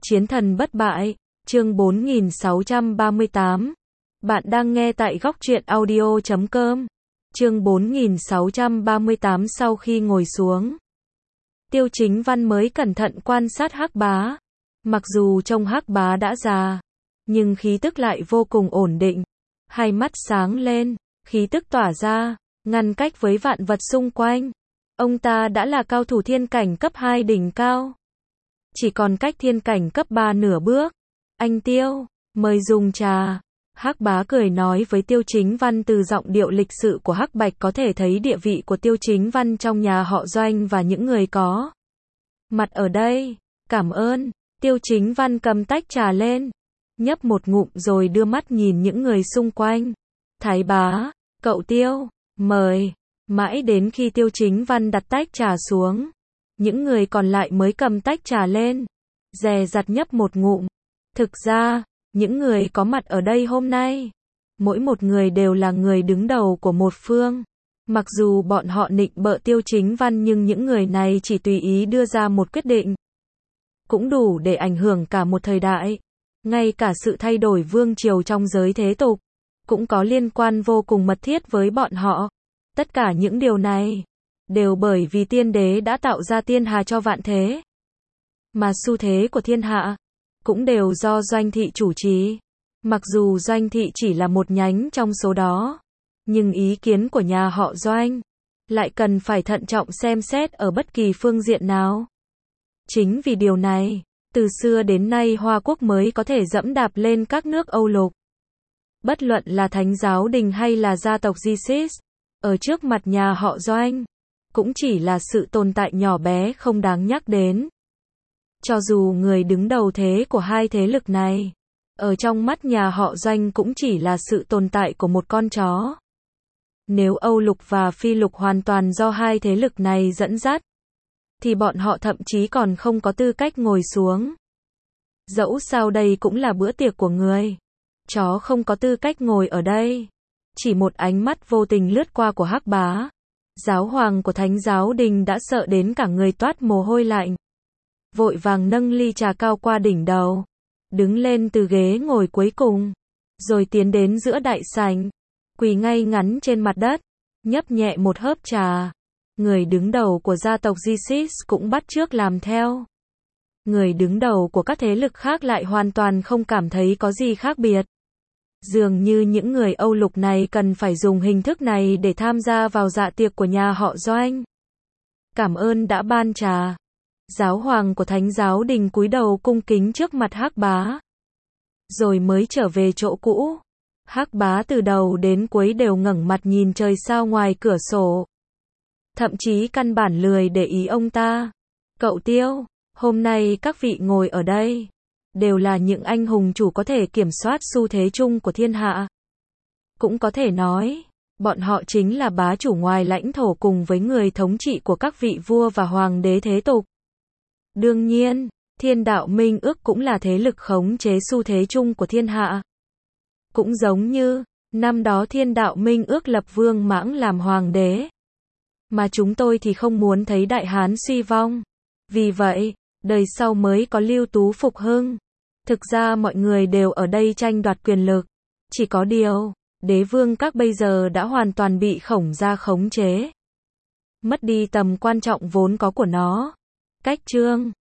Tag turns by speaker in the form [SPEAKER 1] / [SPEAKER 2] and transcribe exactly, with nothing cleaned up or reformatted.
[SPEAKER 1] Chiến thần bất bại, chương bốn nghìn sáu trăm ba mươi tám. Bạn đang nghe tại góc truyện audio chấm com. Chương bốn nghìn sáu trăm ba mươi tám. Sau khi ngồi xuống, Tiêu Chính Văn mới cẩn thận quan sát Hắc Bá. Mặc dù trông Hắc Bá đã già, nhưng khí tức lại vô cùng ổn định. Hai mắt sáng lên, khí tức tỏa ra, ngăn cách với vạn vật xung quanh. Ông ta đã là cao thủ thiên cảnh cấp hai đỉnh cao. Chỉ còn cách thiên cảnh cấp ba nửa bước. Anh Tiêu, mời dùng trà. Hắc Bá cười nói với Tiêu Chính Văn. Từ giọng điệu lịch sự của Hắc Bạch có thể thấy địa vị của Tiêu Chính Văn trong nhà họ Doanh và những người có mặt ở đây. Cảm ơn. Tiêu Chính Văn cầm tách trà lên, nhấp một ngụm rồi đưa mắt nhìn những người xung quanh. Thái bá, cậu Tiêu, mời. Mãi đến khi Tiêu Chính Văn đặt tách trà xuống, những người còn lại mới cầm tách trà lên, dè dặt nhấp một ngụm. Thực ra, những người có mặt ở đây hôm nay, mỗi một người đều là người đứng đầu của một phương. Mặc dù bọn họ nịnh bợ Tiêu Chính Văn nhưng những người này chỉ tùy ý đưa ra một quyết định, cũng đủ để ảnh hưởng cả một thời đại. Ngay cả sự thay đổi vương triều trong giới thế tục, cũng có liên quan vô cùng mật thiết với bọn họ. Tất cả những điều này, đều bởi vì tiên đế đã tạo ra tiên hà cho vạn thế. Mà xu thế của thiên hạ, cũng đều do Doanh thị chủ trì. Mặc dù Doanh thị chỉ là một nhánh trong số đó, nhưng ý kiến của nhà họ Doanh, lại cần phải thận trọng xem xét ở bất kỳ phương diện nào. Chính vì điều này, từ xưa đến nay Hoa Quốc mới có thể dẫm đạp lên các nước Âu Lục. Bất luận là Thánh giáo đình hay là gia tộc Jesus, ở trước mặt nhà họ Doanh, cũng chỉ là sự tồn tại nhỏ bé không đáng nhắc đến. Cho dù người đứng đầu thế của hai thế lực này, ở trong mắt nhà họ Doanh cũng chỉ là sự tồn tại của một con chó. Nếu Âu Lục và Phi Lục hoàn toàn do hai thế lực này dẫn dắt, thì bọn họ thậm chí còn không có tư cách ngồi xuống. Dẫu sao đây cũng là bữa tiệc của người. Chó không có tư cách ngồi ở đây. Chỉ một ánh mắt vô tình lướt qua của Hắc Bá, giáo hoàng của Thánh giáo đình đã sợ đến cả người toát mồ hôi lạnh. Vội vàng nâng ly trà cao qua đỉnh đầu, đứng lên từ ghế ngồi cuối cùng, rồi tiến đến giữa đại sảnh, quỳ ngay ngắn trên mặt đất, nhấp nhẹ một hớp trà. Người đứng đầu của gia tộc Jesus cũng bắt chước làm theo. Người đứng đầu của các thế lực khác lại hoàn toàn không cảm thấy có gì khác biệt. Dường như những người Âu Lục này cần phải dùng hình thức này để tham gia vào dạ tiệc của nhà họ Doanh. Cảm ơn đã ban trà. Giáo hoàng của Thánh giáo đình cúi đầu cung kính trước mặt Hắc Bá, rồi mới trở về chỗ cũ. Hắc Bá từ đầu đến cuối đều ngẩng mặt nhìn trời sao ngoài cửa sổ, thậm chí căn bản lười để ý ông ta. Cậu Tiêu, hôm nay các vị ngồi ở đây, đều là những anh hùng chủ có thể kiểm soát xu thế chung của thiên hạ. Cũng có thể nói, bọn họ chính là bá chủ ngoài lãnh thổ cùng với người thống trị của các vị vua và hoàng đế thế tục. Đương nhiên, Thiên Đạo Minh Ước cũng là thế lực khống chế xu thế chung của thiên hạ. Cũng giống như, năm đó Thiên Đạo Minh Ước lập Vương Mãng làm hoàng đế. Mà chúng tôi thì không muốn thấy Đại Hán suy vong. Vì vậy, đời sau mới có Lưu Tú phục hưng. Thực ra mọi người đều ở đây tranh đoạt quyền lực. Chỉ có điều, đế vương các bây giờ đã hoàn toàn bị Khổng gia khống chế, mất đi tầm quan trọng vốn có của nó. Cách chương